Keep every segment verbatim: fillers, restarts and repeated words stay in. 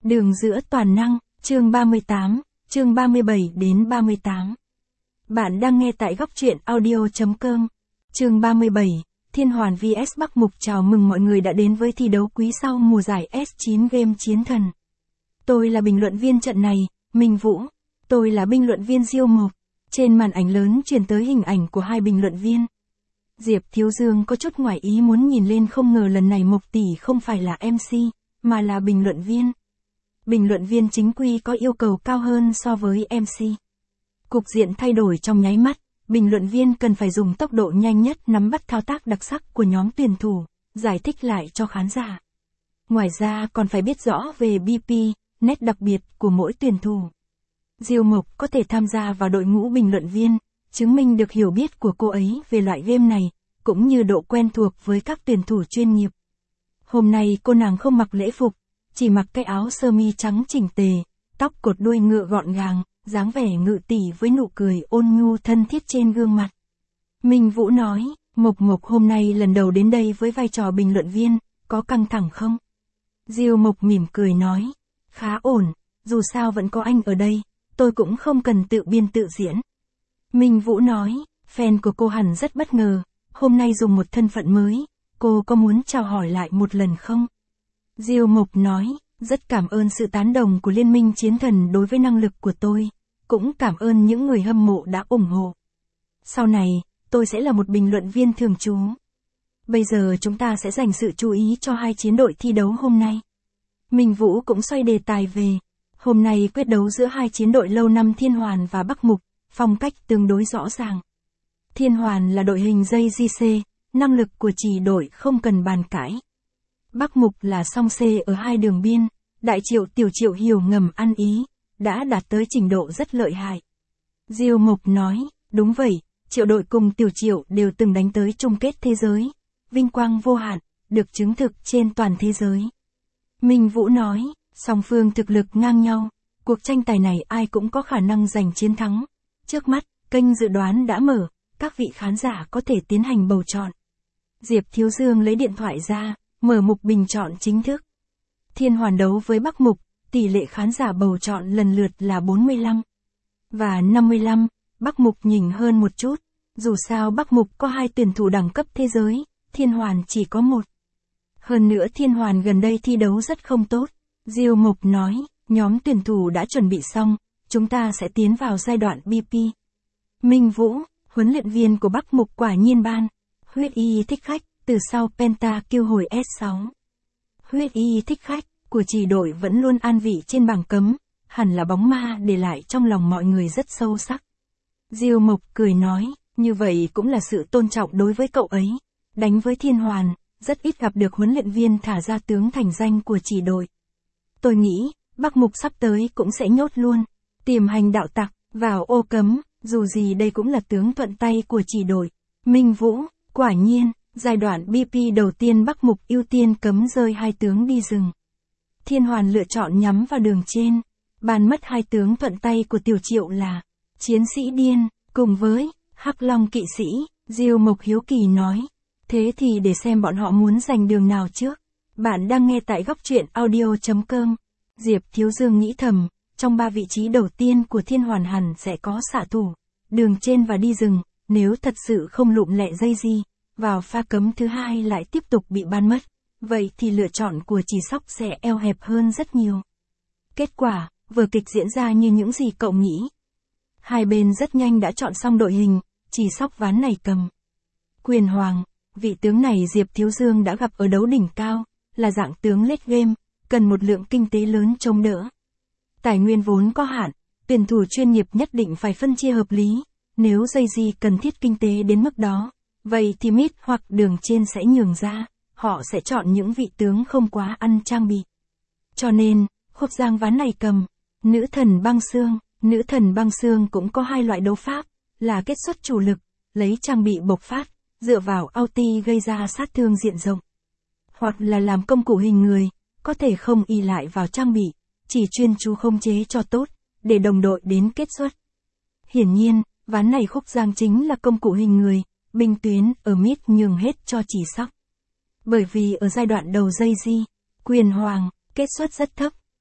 Đường giữa toàn năng, chương ba mươi tám, chương ba mươi bảy đến ba mươi tám. Bạn đang nghe tại góc truyện audio chấm com. Chương ba mươi bảy, Thiên Hoàn vs Bắc Mục. Chào mừng mọi người đã đến với thi đấu quý sau mùa giải S chín Game Chiến Thần. Tôi là bình luận viên trận này, Minh Vũ. Tôi là bình luận viên Diêu Mộc. Trên màn ảnh lớn truyền tới hình ảnh của hai bình luận viên. Diệp Thiếu Dương có chút ngoài ý muốn nhìn lên, không ngờ lần này Mộc tỷ không phải là em xê, mà là bình luận viên. Bình luận viên chính quy có yêu cầu cao hơn so với em xê. Cục diện thay đổi trong nháy mắt, bình luận viên cần phải dùng tốc độ nhanh nhất nắm bắt thao tác đặc sắc của nhóm tuyển thủ, giải thích lại cho khán giả. Ngoài ra còn phải biết rõ về bê pê, nét đặc biệt của mỗi tuyển thủ. Diêu Mộc có thể tham gia vào đội ngũ bình luận viên, chứng minh được hiểu biết của cô ấy về loại game này, cũng như độ quen thuộc với các tuyển thủ chuyên nghiệp. Hôm nay cô nàng không mặc lễ phục, chỉ mặc cái áo sơ mi trắng chỉnh tề, tóc cột đuôi ngựa gọn gàng, dáng vẻ ngự tỷ với nụ cười ôn nhu thân thiết trên gương mặt. Minh Vũ nói, Mộc Mộc hôm nay lần đầu đến đây với vai trò bình luận viên, có căng thẳng không? Diêu Mộc mỉm cười nói, khá ổn, dù sao vẫn có anh ở đây, tôi cũng không cần tự biên tự diễn. Minh Vũ nói, fan của cô hẳn rất bất ngờ, hôm nay dùng một thân phận mới, cô có muốn chào hỏi lại một lần không? Diêu Mộc nói, rất cảm ơn sự tán đồng của Liên minh Chiến Thần đối với năng lực của tôi, cũng cảm ơn những người hâm mộ đã ủng hộ. Sau này, tôi sẽ là một bình luận viên thường trú. Bây giờ chúng ta sẽ dành sự chú ý cho hai chiến đội thi đấu hôm nay. Minh Vũ cũng xoay đề tài về, hôm nay quyết đấu giữa hai chiến đội lâu năm Thiên Hoàn và Bắc Mục, phong cách tương đối rõ ràng. Thiên Hoàn là đội hình dây giê xê, năng lực của chỉ đội không cần bàn cãi. Bắc Mục là song C ở hai đường biên, Đại Triệu Tiểu Triệu hiểu ngầm ăn ý, đã đạt tới trình độ rất lợi hại. Diêu Mộc nói, đúng vậy, Triệu đội cùng Tiểu Triệu đều từng đánh tới chung kết thế giới, vinh quang vô hạn, được chứng thực trên toàn thế giới. Minh Vũ nói, song phương thực lực ngang nhau, cuộc tranh tài này ai cũng có khả năng giành chiến thắng. Trước mắt, kênh dự đoán đã mở, các vị khán giả có thể tiến hành bầu chọn. Diệp Thiếu Dương lấy điện thoại ra, mở mục bình chọn chính thức. Thiên Hoàn đấu với Bắc Mục, tỷ lệ khán giả bầu chọn lần lượt là bốn mươi lăm và năm mươi lăm, Bắc Mục nhỉnh hơn một chút, dù sao Bắc Mục có hai tuyển thủ đẳng cấp thế giới, Thiên Hoàn chỉ có một. Hơn nữa Thiên Hoàn gần đây thi đấu rất không tốt. Diêu Mộc nói, nhóm tuyển thủ đã chuẩn bị xong, chúng ta sẽ tiến vào giai đoạn bê pê. Minh Vũ, huấn luyện viên của Bắc Mục quả nhiên ban. Huyết Y thích khách, từ sau Penta kêu hồi S sáu. Huyết Y thích khách của chỉ đội vẫn luôn an vị trên bảng cấm, hẳn là bóng ma để lại trong lòng mọi người rất sâu sắc. Diêu Mộc cười nói, như vậy cũng là sự tôn trọng đối với cậu ấy. Đánh với Thiên Hoàn, rất ít gặp được huấn luyện viên thả ra tướng thành danh của chỉ đội. Tôi nghĩ, Bắc Mục sắp tới cũng sẽ nhốt luôn, tiềm hành đạo tặc, vào ô cấm, dù gì đây cũng là tướng thuận tay của chỉ đội. Minh Vũ, quả nhiên, giai đoạn bê pê đầu tiên Bắc Mục ưu tiên cấm rơi hai tướng đi rừng. Thiên Hoàn lựa chọn nhắm vào đường trên, bàn mất hai tướng thuận tay của Tiểu Triệu là Chiến Sĩ Điên, cùng với Hắc Long Kỵ Sĩ. Diêu Mộc hiếu kỳ nói, thế thì để xem bọn họ muốn giành đường nào trước. Bạn đang nghe tại góc truyện audio chấm com. Diệp Thiếu Dương nghĩ thầm, trong ba vị trí đầu tiên của Thiên Hoàn hẳn sẽ có xạ thủ, đường trên và đi rừng, nếu thật sự không lụm lẹ dây gì, vào pha cấm thứ hai lại tiếp tục bị ban mất, vậy thì lựa chọn của Chỉ Sóc sẽ eo hẹp hơn rất nhiều. Kết quả, vở kịch diễn ra như những gì cậu nghĩ. Hai bên rất nhanh đã chọn xong đội hình, Chỉ Sóc ván này cầm Quyền Hoàng, vị tướng này Diệp Thiếu Dương đã gặp ở đấu đỉnh cao, là dạng tướng late game, cần một lượng kinh tế lớn chống đỡ. Tài nguyên vốn có hạn, tuyển thủ chuyên nghiệp nhất định phải phân chia hợp lý, nếu dây di cần thiết kinh tế đến mức đó, vậy thì mid hoặc đường trên sẽ nhường ra, họ sẽ chọn những vị tướng không quá ăn trang bị. Cho nên, Khúc Giang ván này cầm Nữ Thần Băng Xương. Nữ Thần Băng Xương cũng có hai loại đấu pháp, là kết xuất chủ lực, lấy trang bị bộc phát, dựa vào ulti gây ra sát thương diện rộng. Hoặc là làm công cụ hình người, có thể không y lại vào trang bị, chỉ chuyên chú khống chế cho tốt, để đồng đội đến kết xuất. Hiển nhiên, ván này Khúc Giang chính là công cụ hình người, binh tuyến ở mid nhường hết cho Chỉ Sóc. Bởi vì ở giai đoạn đầu dây di, Quyền Hoàng, kết xuất rất thấp,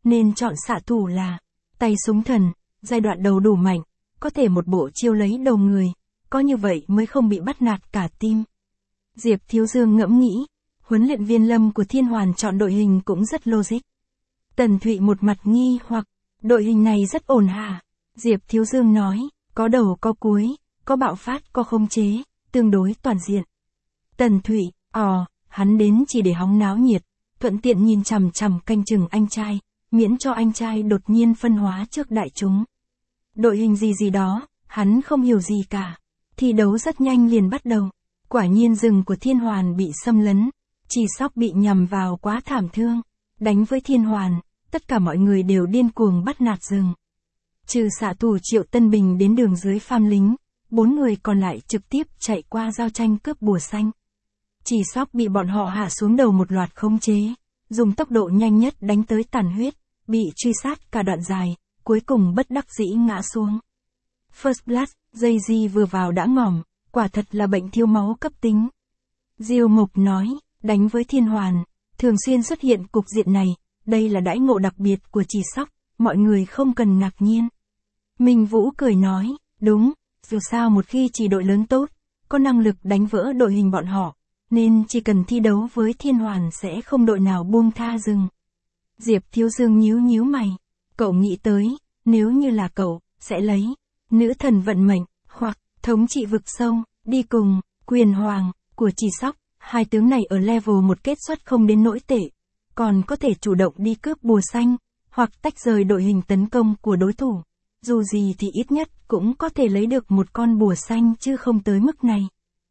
nên chọn xạ thủ là tay súng thần, giai đoạn đầu đủ mạnh, có thể một bộ chiêu lấy đầu người, có như vậy mới không bị bắt nạt cả team. Diệp Thiếu Dương ngẫm nghĩ, huấn luyện viên Lâm của Thiên Hoàn chọn đội hình cũng rất logic. Tần Thụy một mặt nghi hoặc, đội hình này rất ổn hả? Diệp Thiếu Dương nói, có đầu có cuối, có bạo phát có khống chế, tương đối toàn diện. Tần Thụy, ò, hắn đến chỉ để hóng náo nhiệt, thuận tiện nhìn chằm chằm canh chừng anh trai, miễn cho anh trai đột nhiên phân hóa trước đại chúng. Đội hình gì gì đó, hắn không hiểu gì cả. Thi đấu rất nhanh liền bắt đầu. Quả nhiên rừng của Thiên Hoàn bị xâm lấn, Chỉ Sóc bị nhằm vào quá thảm thương. Đánh với Thiên Hoàn, tất cả mọi người đều điên cuồng bắt nạt rừng. Trừ xạ thủ Triệu Tân Bình đến đường dưới farm lính, bốn người còn lại trực tiếp chạy qua giao tranh cướp bùa xanh. Chỉ Sóc bị bọn họ hạ xuống đầu một loạt khống chế, dùng tốc độ nhanh nhất đánh tới tàn huyết, bị truy sát cả đoạn dài, cuối cùng bất đắc dĩ ngã xuống. First Blood, Jay-Z vừa vào đã ngỏm, quả thật là bệnh thiếu máu cấp tính. Diêu Mục nói, đánh với Thiên Hoàn, thường xuyên xuất hiện cục diện này, đây là đãi ngộ đặc biệt của Chỉ Sóc, mọi người không cần ngạc nhiên. Minh Vũ cười nói, đúng, dù sao một khi chỉ đội lớn tốt, có năng lực đánh vỡ đội hình bọn họ, nên chỉ cần thi đấu với Thiên Hoàn sẽ không đội nào buông tha rừng. Diệp Thiếu Dương nhíu nhíu mày, cậu nghĩ tới, nếu như là cậu, sẽ lấy nữ thần vận mệnh, hoặc thống trị vực sâu, đi cùng Quyền Hoàng của Chỉ Sóc. Hai tướng này ở level một kết xuất không đến nỗi tệ, còn có thể chủ động đi cướp bùa xanh, hoặc tách rời đội hình tấn công của đối thủ. Dù gì thì ít nhất cũng có thể lấy được một con bùa xanh chứ không tới mức này.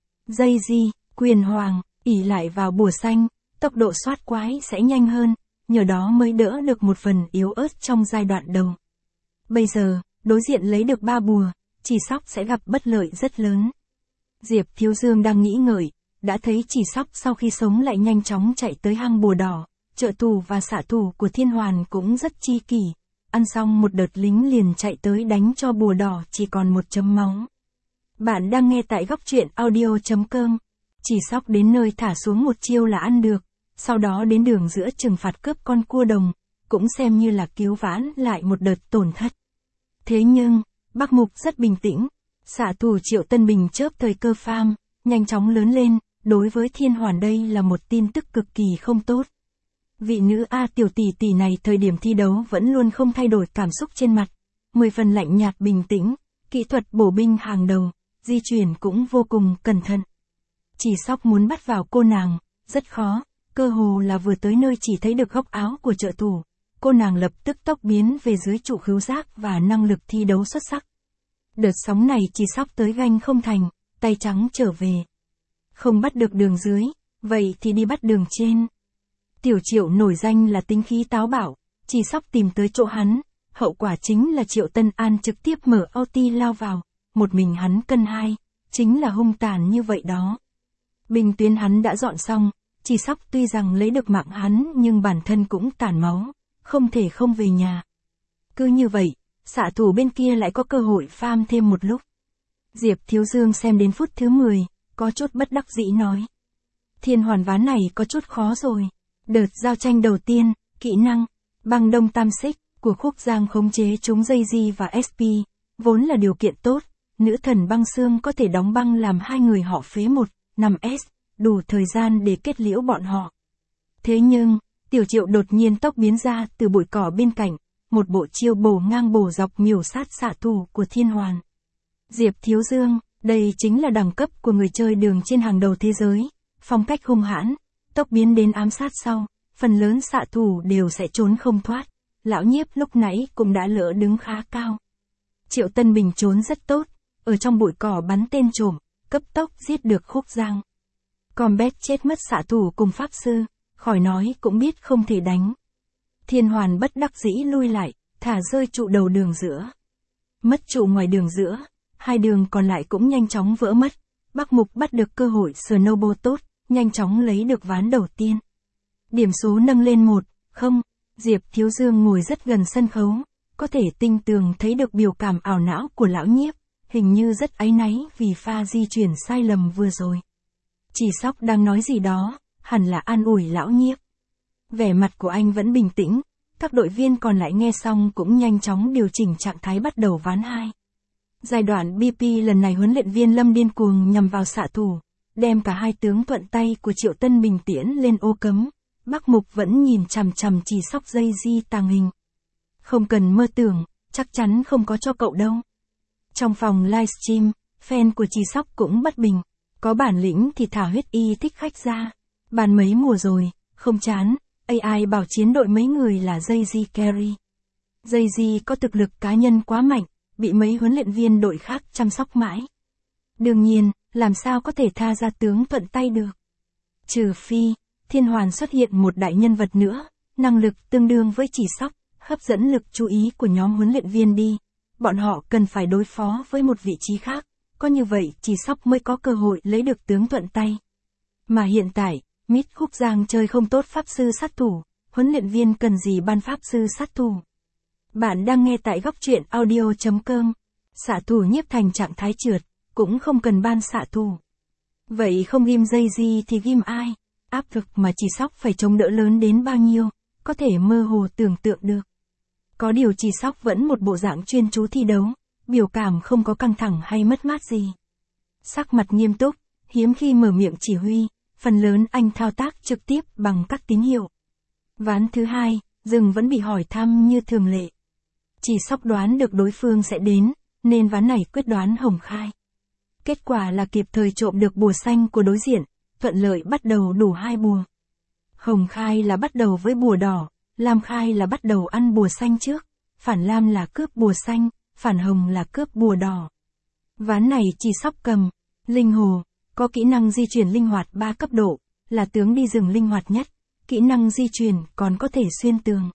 Jay-Z, Quyền Hoàng, ỷ lại vào bùa xanh, tốc độ soát quái sẽ nhanh hơn, nhờ đó mới đỡ được một phần yếu ớt trong giai đoạn đầu. Bây giờ, đối diện lấy được ba bùa, Chỉ Sóc sẽ gặp bất lợi rất lớn. Diệp Thiếu Dương đang nghĩ ngợi, đã thấy Chỉ Sóc sau khi sống lại nhanh chóng chạy tới hang bùa đỏ, trợ thủ và xạ thủ của Thiên Hoàn cũng rất chi kỷ. Ăn xong một đợt lính liền chạy tới đánh cho bùa đỏ chỉ còn một chấm máu. Bạn đang nghe tại góc truyện audio chấm com. Chỉ Sóc đến nơi thả xuống một chiêu là ăn được, sau đó đến đường giữa trừng phạt cướp con cua đồng, cũng xem như là cứu vãn lại một đợt tổn thất. Thế nhưng, Bắc Mục rất bình tĩnh, xạ thủ Triệu Tân Bình chớp thời cơ farm, nhanh chóng lớn lên, đối với Thiên Hoàn đây là một tin tức cực kỳ không tốt. Vị nữ A tiểu tỷ tỷ này thời điểm thi đấu vẫn luôn không thay đổi cảm xúc trên mặt, mười phần lạnh nhạt bình tĩnh, kỹ thuật bổ binh hàng đầu, di chuyển cũng vô cùng cẩn thận. Chỉ Sóc muốn bắt vào cô nàng, rất khó, cơ hồ là vừa tới nơi chỉ thấy được góc áo của trợ thủ, cô nàng lập tức tốc biến về dưới trụ khứu giác và năng lực thi đấu xuất sắc. Đợt sóng này Chỉ Sóc tới ganh không thành, tay trắng trở về. Không bắt được đường dưới, vậy thì đi bắt đường trên. Tiểu Triệu nổi danh là tính khí táo bạo, Chỉ Sóc tìm tới chỗ hắn, hậu quả chính là Triệu Tân An trực tiếp mở ulti lao vào, một mình hắn cân hai, chính là hung tàn như vậy đó. Bình tuyến hắn đã dọn xong, Chỉ Sóc tuy rằng lấy được mạng hắn nhưng bản thân cũng tàn máu, không thể không về nhà. Cứ như vậy, xạ thủ bên kia lại có cơ hội farm thêm một lúc. Diệp Thiếu Dương xem đến phút thứ mười, có chút bất đắc dĩ nói. Thiên Hoàn ván này có chút khó rồi. Đợt giao tranh đầu tiên, kỹ năng, băng đông tam xích, của Khúc Giang khống chế chúng Jay-Z và ét pê, vốn là điều kiện tốt, nữ thần băng xương có thể đóng băng làm hai người họ phế một, năm S, đủ thời gian để kết liễu bọn họ. Thế nhưng, Tiểu Triệu đột nhiên tốc biến ra từ bụi cỏ bên cạnh, một bộ chiêu bổ ngang bổ dọc miểu sát xạ thủ của Thiên Hoàn. Diệp Thiếu Dương, đây chính là đẳng cấp của người chơi đường trên hàng đầu thế giới, phong cách hung hãn, tốc biến đến ám sát sau, phần lớn xạ thủ đều sẽ trốn không thoát, lão Nhiếp lúc nãy cũng đã lỡ đứng khá cao. Triệu Tân Bình trốn rất tốt, ở trong bụi cỏ bắn tên trộm, cấp tốc giết được Khúc Giang. Combat chết mất xạ thủ cùng pháp sư, khỏi nói cũng biết không thể đánh. Thiên Hoàn bất đắc dĩ lui lại, thả rơi trụ đầu đường giữa. Mất trụ ngoài đường giữa, hai đường còn lại cũng nhanh chóng vỡ mất. Bắc Mục bắt được cơ hội snowball tốt, nhanh chóng lấy được ván đầu tiên. Điểm số nâng lên một, không, Diệp Thiếu Dương ngồi rất gần sân khấu, có thể tinh tường thấy được biểu cảm ảo não của lão Nhiếp, hình như rất áy náy vì pha di chuyển sai lầm vừa rồi. Chỉ Sóc đang nói gì đó, hẳn là an ủi lão Nhiếp. Vẻ mặt của anh vẫn bình tĩnh, các đội viên còn lại nghe xong cũng nhanh chóng điều chỉnh trạng thái bắt đầu ván hai. Giai đoạn bê pê lần này huấn luyện viên Lâm điên cuồng nhằm vào xạ thủ, đem cả hai tướng thuận tay của Triệu Tân Bình tiễn lên ô cấm. Bắc Mục vẫn nhìn chằm chằm Chỉ Sóc dây di tàng hình. Không cần mơ tưởng, chắc chắn không có cho cậu đâu. Trong phòng livestream, fan của Chỉ Sóc cũng bất bình. Có bản lĩnh thì thả huyết y thích khách ra. Bàn mấy mùa rồi, không chán, a i bảo chiến đội mấy người là dây di carry. Dây di có thực lực cá nhân quá mạnh, bị mấy huấn luyện viên đội khác chăm sóc mãi. Đương nhiên, làm sao có thể tha ra tướng thuận tay được. Trừ phi, Thiên Hoàn xuất hiện một đại nhân vật nữa, năng lực tương đương với Chỉ Sóc, hấp dẫn lực chú ý của nhóm huấn luyện viên đi. Bọn họ cần phải đối phó với một vị trí khác, có như vậy Chỉ Sóc mới có cơ hội lấy được tướng thuận tay. Mà hiện tại, Mít Khúc Giang chơi không tốt pháp sư sát thủ, huấn luyện viên cần gì ban pháp sư sát thủ. Bạn đang nghe tại góc truyện audio chấm com. Xạ thủ nhiếp thành trạng thái trượt, cũng không cần ban xạ thủ. Vậy không ghim dây gì thì ghim ai? Áp lực mà Chỉ Sóc phải chống đỡ lớn đến bao nhiêu, có thể mơ hồ tưởng tượng được. Có điều Chỉ Sóc vẫn một bộ dạng chuyên chú thi đấu, biểu cảm không có căng thẳng hay mất mát gì. Sắc mặt nghiêm túc, hiếm khi mở miệng chỉ huy, phần lớn anh thao tác trực tiếp bằng các tín hiệu. Ván thứ hai, rừng vẫn bị hỏi thăm như thường lệ. Chỉ Sóc đoán được đối phương sẽ đến, nên ván này quyết đoán Hồng Khai. Kết quả là kịp thời trộm được bùa xanh của đối diện, thuận lợi bắt đầu đủ hai bùa. Hồng Khai là bắt đầu với bùa đỏ, Lam Khai là bắt đầu ăn bùa xanh trước, phản Lam là cướp bùa xanh, phản Hồng là cướp bùa đỏ. Ván này Chỉ Sóc cầm, Linh Hồ, có kỹ năng di chuyển linh hoạt ba cấp độ, là tướng đi rừng linh hoạt nhất, kỹ năng di chuyển còn có thể xuyên tường.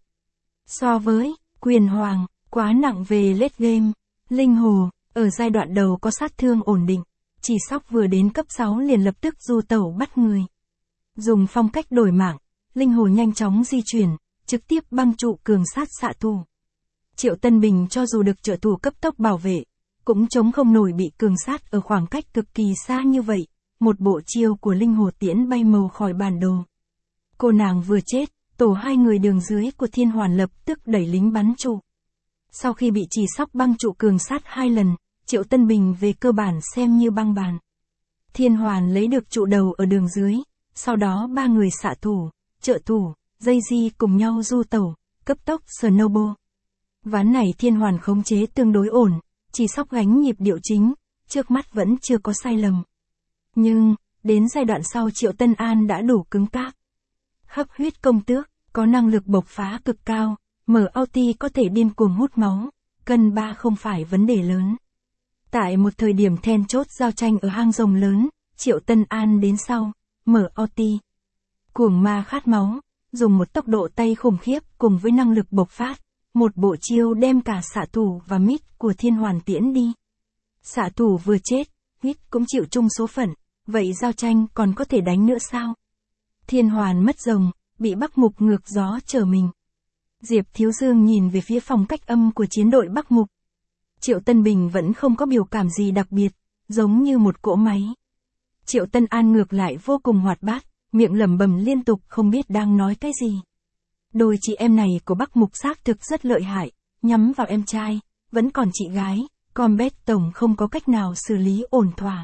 So với Quyền Hoàng, quá nặng về late game, Linh Hồ, ở giai đoạn đầu có sát thương ổn định, Chỉ Sóc vừa đến cấp sáu liền lập tức du tẩu bắt người. Dùng phong cách đổi mạng, Linh Hồ nhanh chóng di chuyển, trực tiếp băng trụ cường sát xạ thủ. Triệu Tân Bình cho dù được trợ thủ cấp tốc bảo vệ, cũng chống không nổi bị cường sát ở khoảng cách cực kỳ xa như vậy, một bộ chiêu của Linh Hồ tiễn bay màu khỏi bản đồ. Cô nàng vừa chết, tổ hai người đường dưới của Thiên Hoàn lập tức đẩy lính bắn trụ. Sau khi bị Chỉ Sóc băng trụ cường sát hai lần, Triệu Tân Bình về cơ bản xem như băng bàn. Thiên Hoàn lấy được trụ đầu ở đường dưới, sau đó ba người xạ thủ, trợ thủ, dây di cùng nhau du tẩu, cấp tốc snowball. Ván này Thiên Hoàn khống chế tương đối ổn, Chỉ Sóc gánh nhịp điệu chính, trước mắt vẫn chưa có sai lầm. Nhưng, đến giai đoạn sau Triệu Tân An đã đủ cứng cáp. Hấp huyết công tước, có năng lực bộc phá cực cao, mở ulti có thể điên cuồng hút máu, cân ba không phải vấn đề lớn. Tại một thời điểm then chốt giao tranh ở hang rồng lớn, Triệu Tân An đến sau, mở ulti. Cuồng ma khát máu, dùng một tốc độ tay khủng khiếp cùng với năng lực bộc phát, một bộ chiêu đem cả xạ thủ và mít của Thiên Hoàn tiễn đi. Xạ thủ vừa chết, mít cũng chịu chung số phận, vậy giao tranh còn có thể đánh nữa sao? Thiên Hoàn mất rồng, bị Bắc Mục ngược gió trở mình. Diệp Thiếu Dương nhìn về phía phòng cách âm của chiến đội Bắc Mục. Triệu Tân Bình vẫn không có biểu cảm gì đặc biệt, giống như một cỗ máy. Triệu Tân An ngược lại vô cùng hoạt bát, miệng lẩm bẩm liên tục không biết đang nói cái gì. Đôi chị em này của Bắc Mục xác thực rất lợi hại, nhắm vào em trai, vẫn còn chị gái, combat tổng không có cách nào xử lý ổn thỏa.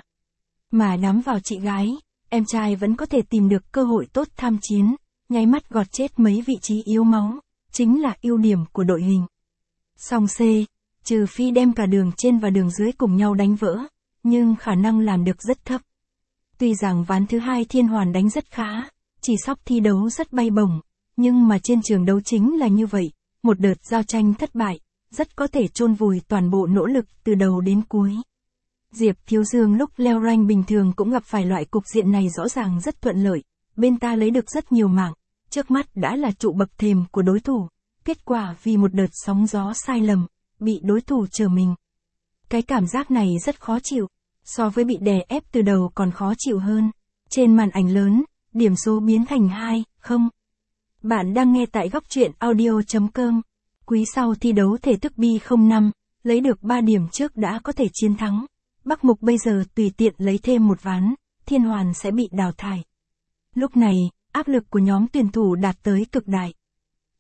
Mà nhắm vào chị gái, em trai vẫn có thể tìm được cơ hội tốt tham chiến, nháy mắt gọt chết mấy vị trí yếu máu, chính là ưu điểm của đội hình. Song C, trừ phi đem cả đường trên và đường dưới cùng nhau đánh vỡ, nhưng khả năng làm được rất thấp. Tuy rằng ván thứ hai Thiên Hoàn đánh rất khá, Chỉ Sóc thi đấu rất bay bổng, nhưng mà trên trường đấu chính là như vậy, một đợt giao tranh thất bại, rất có thể chôn vùi toàn bộ nỗ lực từ đầu đến cuối. Diệp Thiếu Dương lúc leo rank bình thường cũng gặp phải loại cục diện này rõ ràng rất thuận lợi, bên ta lấy được rất nhiều mạng, trước mắt đã là trụ bậc thềm của đối thủ, kết quả vì một đợt sóng gió sai lầm, bị đối thủ trở mình. Cái cảm giác này rất khó chịu, so với bị đè ép từ đầu còn khó chịu hơn. Trên màn ảnh lớn, điểm số biến thành hai, không. Bạn đang nghe tại góc truyện audio chấm com. Quý sau thi đấu thể thức bi không năm, lấy được ba điểm trước đã có thể chiến thắng. Bắc Mục bây giờ tùy tiện lấy thêm một ván, Thiên Hoàn sẽ bị đào thải. Lúc này, áp lực của nhóm tuyển thủ đạt tới cực đại.